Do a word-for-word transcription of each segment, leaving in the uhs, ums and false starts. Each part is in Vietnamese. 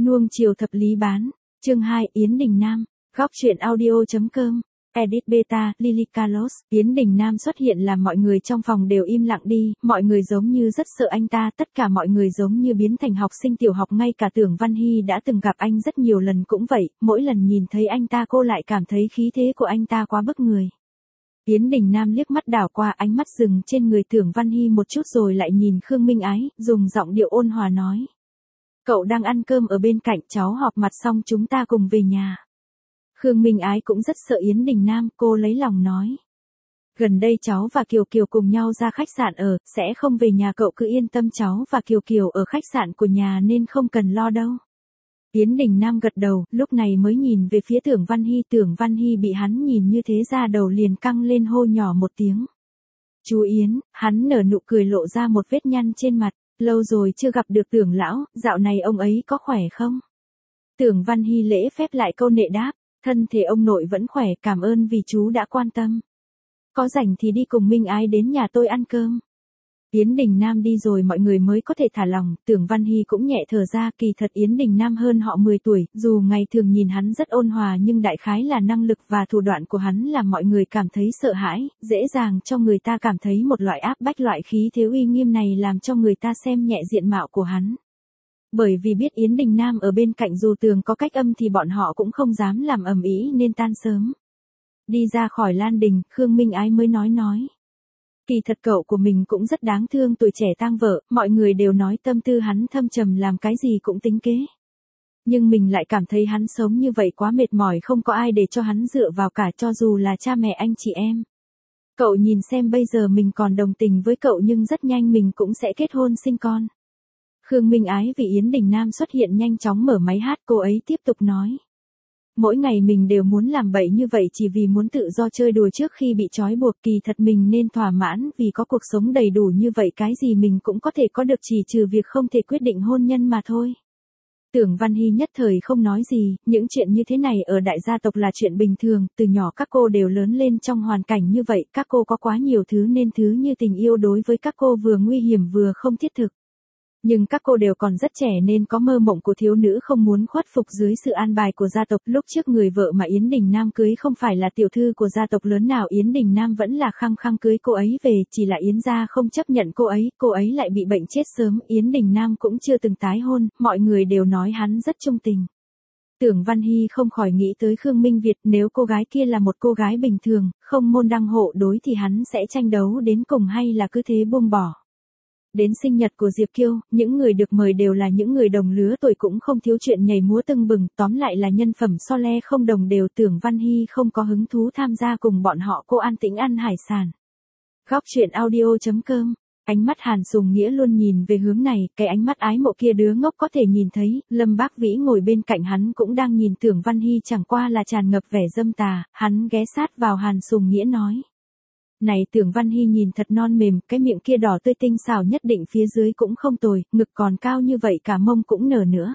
Nuông chiều thập lý bán. Chương hai, Yến Đình Nam. Góc truyện audio.com. Edit Beta, Lily Carlos. Yến Đình Nam xuất hiện làm mọi người trong phòng đều im lặng đi, mọi người giống như rất sợ anh ta, tất cả mọi người giống như biến thành học sinh tiểu học, ngay cả Tưởng Văn Hy đã từng gặp anh rất nhiều lần cũng vậy, mỗi lần nhìn thấy anh ta cô lại cảm thấy khí thế của anh ta quá bức người. Yến Đình Nam liếc mắt đảo qua, ánh mắt dừng trên người Tưởng Văn Hy một chút rồi lại nhìn Khương Minh Ái, dùng giọng điệu ôn hòa nói. Cậu đang ăn cơm ở bên cạnh, cháu họp mặt xong chúng ta cùng về nhà. Khương Minh Ái cũng rất sợ Yến Đình Nam, cô lấy lòng nói. Gần đây cháu và Kiều Kiều cùng nhau ra khách sạn ở, sẽ không về nhà, cậu cứ yên tâm, cháu và Kiều Kiều ở khách sạn của nhà nên không cần lo đâu. Yến Đình Nam gật đầu, lúc này mới nhìn về phía Tưởng Văn Hy, Tưởng Văn Hy bị hắn nhìn như thế ra đầu liền căng lên, hô nhỏ một tiếng. Chú Yến, hắn nở nụ cười lộ ra một vết nhăn trên mặt, lâu rồi chưa gặp được Tưởng lão, dạo này ông ấy có khỏe không? Tưởng Văn Hy lễ phép lại câu nệ đáp. Thân thể ông nội vẫn khỏe, cảm ơn vì chú đã quan tâm. Có rảnh thì đi cùng Minh Ái đến nhà tôi ăn cơm. Yến Đình Nam đi rồi mọi người mới có thể thả lòng, Tưởng Văn Hy cũng nhẹ thở ra, kỳ thật Yến Đình Nam hơn họ mười tuổi, dù ngày thường nhìn hắn rất ôn hòa nhưng đại khái là năng lực và thủ đoạn của hắn làm mọi người cảm thấy sợ hãi, dễ dàng cho người ta cảm thấy một loại áp bách, loại khí thế uy nghiêm này làm cho người ta xem nhẹ diện mạo của hắn. Bởi vì biết Yến Đình Nam ở bên cạnh dù tường có cách âm thì bọn họ cũng không dám làm ầm ĩ nên tan sớm. Đi ra khỏi Lan Đình, Khương Minh Ái mới nói nói. Kỳ thật cậu của mình cũng rất đáng thương, tuổi trẻ tang vợ, mọi người đều nói tâm tư hắn thâm trầm, làm cái gì cũng tính kế. Nhưng mình lại cảm thấy hắn sống như vậy quá mệt mỏi, không có ai để cho hắn dựa vào cả, cho dù là cha mẹ anh chị em. Cậu nhìn xem bây giờ mình còn đồng tình với cậu nhưng rất nhanh mình cũng sẽ kết hôn sinh con. Khương Minh Ái vì Yến Đình Nam xuất hiện nhanh chóng mở máy hát, cô ấy tiếp tục nói. Mỗi ngày mình đều muốn làm bậy như vậy chỉ vì muốn tự do chơi đùa trước khi bị trói buộc, kỳ thật mình nên thỏa mãn vì có cuộc sống đầy đủ như vậy, cái gì mình cũng có thể có được chỉ trừ việc không thể quyết định hôn nhân mà thôi. Tưởng Văn Hy nhất thời không nói gì, những chuyện như thế này ở đại gia tộc là chuyện bình thường, từ nhỏ các cô đều lớn lên trong hoàn cảnh như vậy, các cô có quá nhiều thứ nên thứ như tình yêu đối với các cô vừa nguy hiểm vừa không thiết thực. Nhưng các cô đều còn rất trẻ nên có mơ mộng của thiếu nữ không muốn khuất phục dưới sự an bài của gia tộc. Lúc trước người vợ mà Yến Đình Nam cưới không phải là tiểu thư của gia tộc lớn nào, Yến Đình Nam vẫn là khăng khăng cưới cô ấy về, chỉ là Yến gia không chấp nhận cô ấy, cô ấy lại bị bệnh chết sớm, Yến Đình Nam cũng chưa từng tái hôn, mọi người đều nói hắn rất trung tình. Tưởng Văn Hy không khỏi nghĩ tới Khương Minh Việt, nếu cô gái kia là một cô gái bình thường, không môn đăng hộ đối thì hắn sẽ tranh đấu đến cùng hay là cứ thế buông bỏ. Đến sinh nhật của Diệp Kiêu, những người được mời đều là những người đồng lứa tuổi, cũng không thiếu chuyện nhảy múa tưng bừng, tóm lại là nhân phẩm so le không đồng đều. Tưởng Văn Hy không có hứng thú tham gia cùng bọn họ, cô an tĩnh ăn hải sản. Góc truyện audio.com. Ánh mắt Hàn Sùng Nghĩa luôn nhìn về hướng này, cái ánh mắt ái mộ kia đứa ngốc có thể nhìn thấy. Lâm Bác Vĩ ngồi bên cạnh hắn cũng đang nhìn Tưởng Văn Hy, chẳng qua là tràn ngập vẻ dâm tà, hắn ghé sát vào Hàn Sùng Nghĩa nói. Này Tưởng Văn Hy nhìn thật non mềm, cái miệng kia đỏ tươi tinh xảo, nhất định phía dưới cũng không tồi, ngực còn cao như vậy cả mông cũng nở nữa.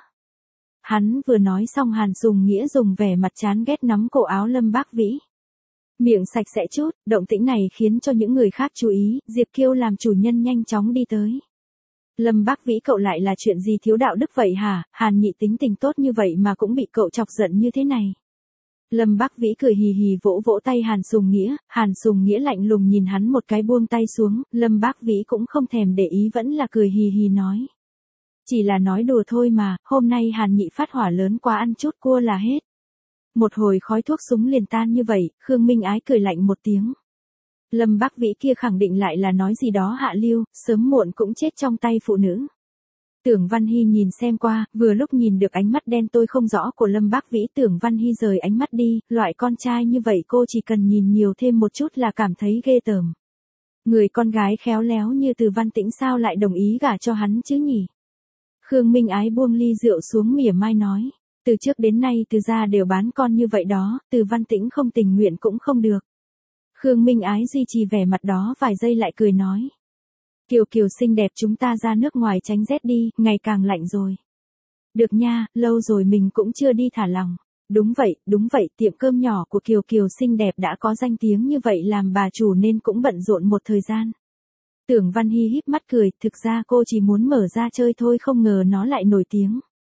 Hắn vừa nói xong Hàn Sùng Nghĩa dùng vẻ mặt chán ghét nắm cổ áo Lâm Bác Vĩ. Miệng sạch sẽ chút, động tĩnh này khiến cho những người khác chú ý, Diệp Kiêu làm chủ nhân nhanh chóng đi tới. Lâm Bác Vĩ, cậu lại là chuyện gì thiếu đạo đức vậy hả, Hàn nhị tính tình tốt như vậy mà cũng bị cậu chọc giận như thế này. Lâm Bác Vĩ cười hì hì vỗ vỗ tay Hàn Sùng Nghĩa, Hàn Sùng Nghĩa lạnh lùng nhìn hắn một cái buông tay xuống, Lâm Bác Vĩ cũng không thèm để ý, vẫn là cười hì hì nói. Chỉ là nói đùa thôi mà, hôm nay Hàn nhị phát hỏa lớn quá, ăn chút cua là hết. Một hồi khói thuốc súng liền tan như vậy, Khương Minh Ái cười lạnh một tiếng. Lâm Bác Vĩ kia khẳng định lại là nói gì đó hạ lưu, sớm muộn cũng chết trong tay phụ nữ. Tưởng Văn Hy nhìn xem qua, vừa lúc nhìn được ánh mắt đen tôi không rõ của Lâm Bác Vĩ, Tưởng Văn Hy rời ánh mắt đi, loại con trai như vậy cô chỉ cần nhìn nhiều thêm một chút là cảm thấy ghê tởm. Người con gái khéo léo như Từ Văn Tĩnh sao lại đồng ý gả cho hắn chứ nhỉ? Khương Minh Ái buông ly rượu xuống mỉa mai nói, từ trước đến nay Từ gia đều bán con như vậy đó, Từ Văn Tĩnh không tình nguyện cũng không được. Khương Minh Ái duy trì vẻ mặt đó vài giây lại cười nói. Kiều Kiều xinh đẹp, chúng ta ra nước ngoài tránh rét đi, ngày càng lạnh rồi. Được nha, lâu rồi mình cũng chưa đi thả lòng. Đúng vậy, đúng vậy, tiệm cơm nhỏ của Kiều Kiều xinh đẹp đã có danh tiếng như vậy, làm bà chủ nên cũng bận rộn một thời gian. Tưởng Văn Hy híp mắt cười, thực ra cô chỉ muốn mở ra chơi thôi, không ngờ nó lại nổi tiếng.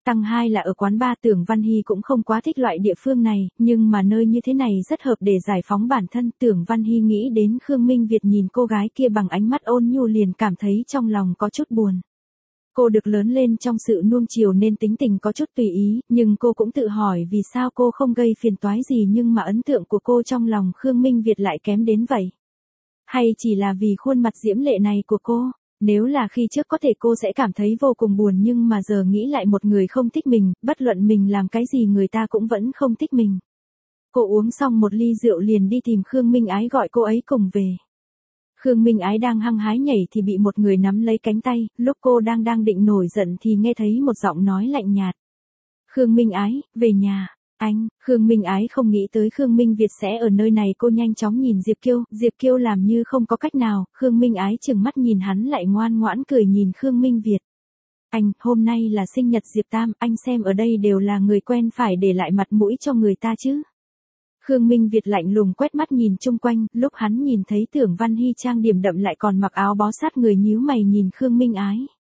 Tăng hai là ở quán bar. Tưởng Văn Hy cũng không quá thích loại địa phương này, nhưng mà nơi như thế này rất hợp để giải phóng bản thân. Tưởng Văn Hy nghĩ đến Khương Minh Việt nhìn cô gái kia bằng ánh mắt ôn nhu liền cảm thấy trong lòng có chút buồn. Cô được lớn lên trong sự nuông chiều nên tính tình có chút tùy ý, nhưng cô cũng tự hỏi vì sao cô không gây phiền toái gì nhưng mà ấn tượng của cô trong lòng Khương Minh Việt lại kém đến vậy. Hay chỉ là vì khuôn mặt diễm lệ này của cô? Nếu là khi trước có thể cô sẽ cảm thấy vô cùng buồn nhưng mà giờ nghĩ lại một người không thích mình, bất luận mình làm cái gì người ta cũng vẫn không thích mình. Cô uống xong một ly rượu liền đi tìm Khương Minh Ái gọi cô ấy cùng về. Khương Minh Ái đang hăng hái nhảy thì bị một người nắm lấy cánh tay, lúc cô đang đang định nổi giận thì nghe thấy một giọng nói lạnh nhạt. Khương Minh Ái, về nhà. Anh, Khương Minh Ái không nghĩ tới Khương Minh Việt sẽ ở nơi này, cô nhanh chóng nhìn Diệp Kiêu, Diệp Kiêu làm như không có cách nào, Khương Minh Ái chừng mắt nhìn hắn lại ngoan ngoãn cười nhìn Khương Minh Việt. Anh, hôm nay là sinh nhật Diệp Tam, anh xem ở đây đều là người quen phải để lại mặt mũi cho người ta chứ. Khương Minh Việt lạnh lùng quét mắt nhìn chung quanh, lúc hắn nhìn thấy Tưởng Văn Hy trang điểm đậm lại còn mặc áo bó sát người nhíu mày nhìn Khương Minh Ái.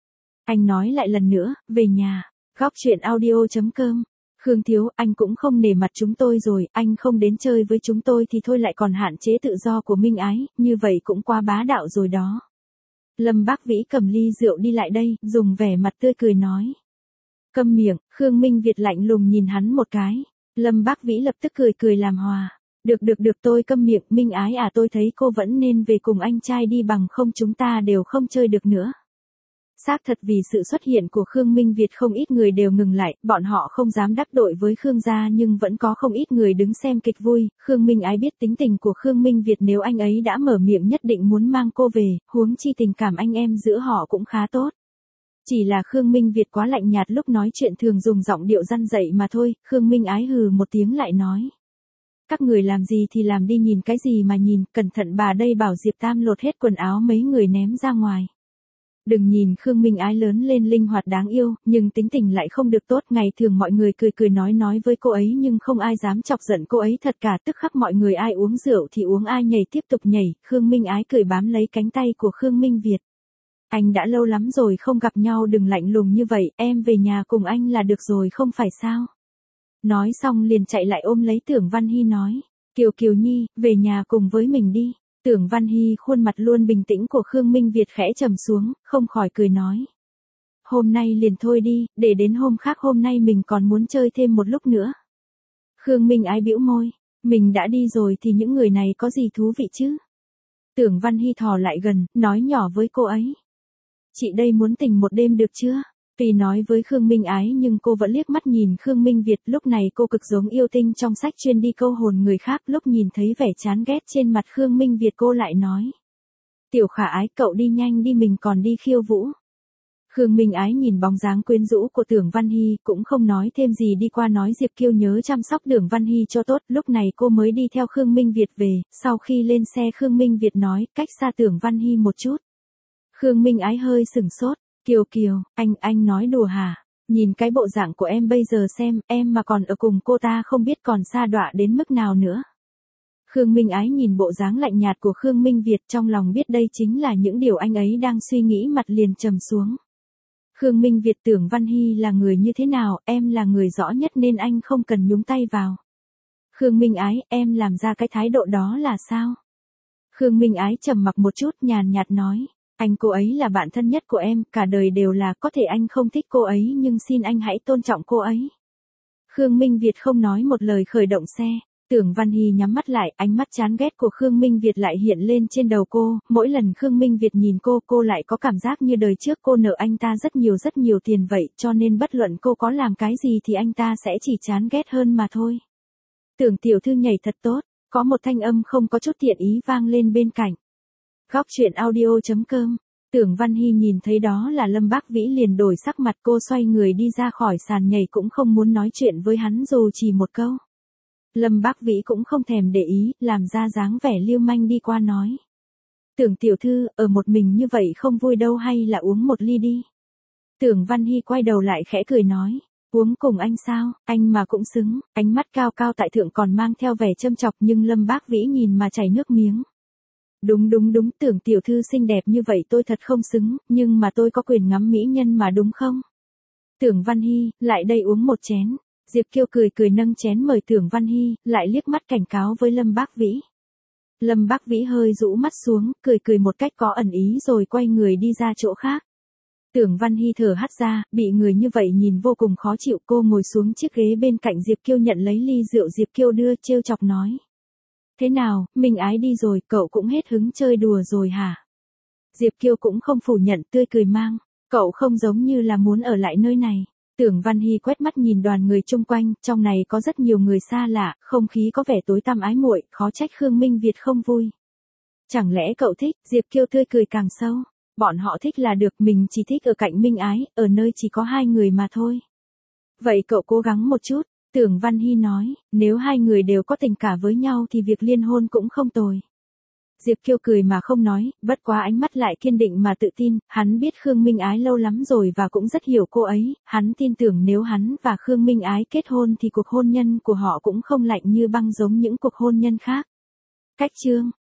Anh nói lại lần nữa, về nhà. Góc truyện audio chấm com. Khương Thiếu, anh cũng không nể mặt chúng tôi rồi, anh không đến chơi với chúng tôi thì thôi lại còn hạn chế tự do của Minh Ái, như vậy cũng quá bá đạo rồi đó. Lâm Bác Vĩ cầm ly rượu đi lại đây, dùng vẻ mặt tươi cười nói. Câm miệng, Khương Minh Việt lạnh lùng nhìn hắn một cái. Lâm Bác Vĩ lập tức cười cười làm hòa. Được được được tôi câm miệng, Minh Ái à tôi thấy cô vẫn nên về cùng anh trai đi bằng không chúng ta đều không chơi được nữa. Xác thật vì sự xuất hiện của Khương Minh Việt không ít người đều ngừng lại, bọn họ không dám đắc tội với Khương gia nhưng vẫn có không ít người đứng xem kịch vui. Khương Minh Ái biết tính tình của Khương Minh Việt, nếu anh ấy đã mở miệng nhất định muốn mang cô về, huống chi tình cảm anh em giữa họ cũng khá tốt. Chỉ là Khương Minh Việt quá lạnh nhạt, lúc nói chuyện thường dùng giọng điệu răn dạy mà thôi. Khương Minh Ái hừ một tiếng lại nói. Các người làm gì thì làm đi, nhìn cái gì mà nhìn, cẩn thận bà đây bảo Diệp Tam lột hết quần áo mấy người ném ra ngoài. Đừng nhìn Khương Minh Ái lớn lên linh hoạt đáng yêu, nhưng tính tình lại không được tốt, ngày thường mọi người cười cười nói nói với cô ấy nhưng không ai dám chọc giận cô ấy thật cả, tức khắc mọi người ai uống rượu thì uống, ai nhảy tiếp tục nhảy. Khương Minh Ái cười bám lấy cánh tay của Khương Minh Việt. Anh đã lâu lắm rồi không gặp nhau, đừng lạnh lùng như vậy, em về nhà cùng anh là được rồi không phải sao. Nói xong liền chạy lại ôm lấy Tưởng Văn Hy nói. Kiều Kiều Nhi, về nhà cùng với mình đi. Tưởng Văn Hy khuôn mặt luôn bình tĩnh của Khương Minh Việt khẽ trầm xuống, không khỏi cười nói. Hôm nay liền thôi đi, để đến hôm khác, hôm nay mình còn muốn chơi thêm một lúc nữa. Khương Minh Ái bĩu môi, mình đã đi rồi thì những người này có gì thú vị chứ. Tưởng Văn Hy thò lại gần, nói nhỏ với cô ấy. Chị đây muốn tình một đêm được chưa? Tuy nói với Khương Minh Ái nhưng cô vẫn liếc mắt nhìn Khương Minh Việt, lúc này cô cực giống yêu tinh trong sách chuyên đi câu hồn người khác, lúc nhìn thấy vẻ chán ghét trên mặt Khương Minh Việt cô lại nói. Tiểu Khả Ái, cậu đi nhanh đi, mình còn đi khiêu vũ. Khương Minh Ái nhìn bóng dáng quyến rũ của Tưởng Văn Hy, cũng không nói thêm gì, đi qua nói Diệp Kiêu nhớ chăm sóc Tưởng Văn Hy cho tốt, lúc này cô mới đi theo Khương Minh Việt về, sau khi lên xe Khương Minh Việt nói, cách xa Tưởng Văn Hy một chút. Khương Minh Ái hơi sửng sốt. Kiều Kiều, anh, anh nói đùa hả? Nhìn cái bộ dạng của em bây giờ xem, em mà còn ở cùng cô ta không biết còn sa đọa đến mức nào nữa. Khương Minh Ái nhìn bộ dáng lạnh nhạt của Khương Minh Việt, trong lòng biết đây chính là những điều anh ấy đang suy nghĩ, mặt liền trầm xuống. Khương Minh Việt, Tưởng Văn Hy là người như thế nào, em là người rõ nhất nên anh không cần nhúng tay vào. Khương Minh Ái, em làm ra cái thái độ đó là sao? Khương Minh Ái trầm mặc một chút, nhàn nhạt nói. Anh, cô ấy là bạn thân nhất của em, cả đời đều là, có thể anh không thích cô ấy nhưng xin anh hãy tôn trọng cô ấy. Khương Minh Việt không nói một lời khởi động xe. Tưởng Văn Hy nhắm mắt lại, ánh mắt chán ghét của Khương Minh Việt lại hiện lên trên đầu cô, mỗi lần Khương Minh Việt nhìn cô, cô lại có cảm giác như đời trước cô nợ anh ta rất nhiều rất nhiều tiền vậy, cho nên bất luận cô có làm cái gì thì anh ta sẽ chỉ chán ghét hơn mà thôi. Tưởng tiểu thư nhảy thật tốt, có một thanh âm không có chút thiện ý vang lên bên cạnh. Góc truyện audio chấm com. Tưởng Văn Hy nhìn thấy đó là Lâm Bác Vĩ liền đổi sắc mặt, cô xoay người đi ra khỏi sàn nhảy cũng không muốn nói chuyện với hắn dù chỉ một câu. Lâm Bác Vĩ cũng không thèm để ý, làm ra dáng vẻ lưu manh đi qua nói. Tưởng tiểu thư, ở một mình như vậy không vui đâu, hay là uống một ly đi. Tưởng Văn Hy quay đầu lại khẽ cười nói. Uống cùng anh sao, anh mà cũng xứng, ánh mắt cao cao tại thượng còn mang theo vẻ châm chọc nhưng Lâm Bác Vĩ nhìn mà chảy nước miếng. Đúng đúng đúng, Tưởng tiểu thư xinh đẹp như vậy tôi thật không xứng, nhưng mà tôi có quyền ngắm mỹ nhân mà đúng không? Tưởng Văn Hy, lại đây uống một chén. Diệp Kiêu cười cười nâng chén mời Tưởng Văn Hy, lại liếc mắt cảnh cáo với Lâm Bác Vĩ. Lâm Bác Vĩ hơi rũ mắt xuống, cười cười một cách có ẩn ý rồi quay người đi ra chỗ khác. Tưởng Văn Hy thở hắt ra, bị người như vậy nhìn vô cùng khó chịu. Cô ngồi xuống chiếc ghế bên cạnh Diệp Kiêu nhận lấy ly rượu Diệp Kiêu đưa, trêu chọc nói. Thế nào, Minh Ái đi rồi, cậu cũng hết hứng chơi đùa rồi hả? Diệp Kiêu cũng không phủ nhận, tươi cười mang. Cậu không giống như là muốn ở lại nơi này. Tưởng Văn Hy quét mắt nhìn đoàn người chung quanh, trong này có rất nhiều người xa lạ, không khí có vẻ tối tăm ái muội, khó trách Khương Minh Việt không vui. Chẳng lẽ cậu thích? Diệp Kiêu tươi cười càng sâu. Bọn họ thích là được, mình chỉ thích ở cạnh Minh Ái, ở nơi chỉ có hai người mà thôi. Vậy cậu cố gắng một chút, Tưởng Văn Hy nói, nếu hai người đều có tình cả với nhau thì việc liên hôn cũng không tồi. Diệp Kiêu cười mà không nói, bất quá ánh mắt lại kiên định mà tự tin, hắn biết Khương Minh Ái lâu lắm rồi và cũng rất hiểu cô ấy, hắn tin tưởng nếu hắn và Khương Minh Ái kết hôn thì cuộc hôn nhân của họ cũng không lạnh như băng giống những cuộc hôn nhân khác. Cách chương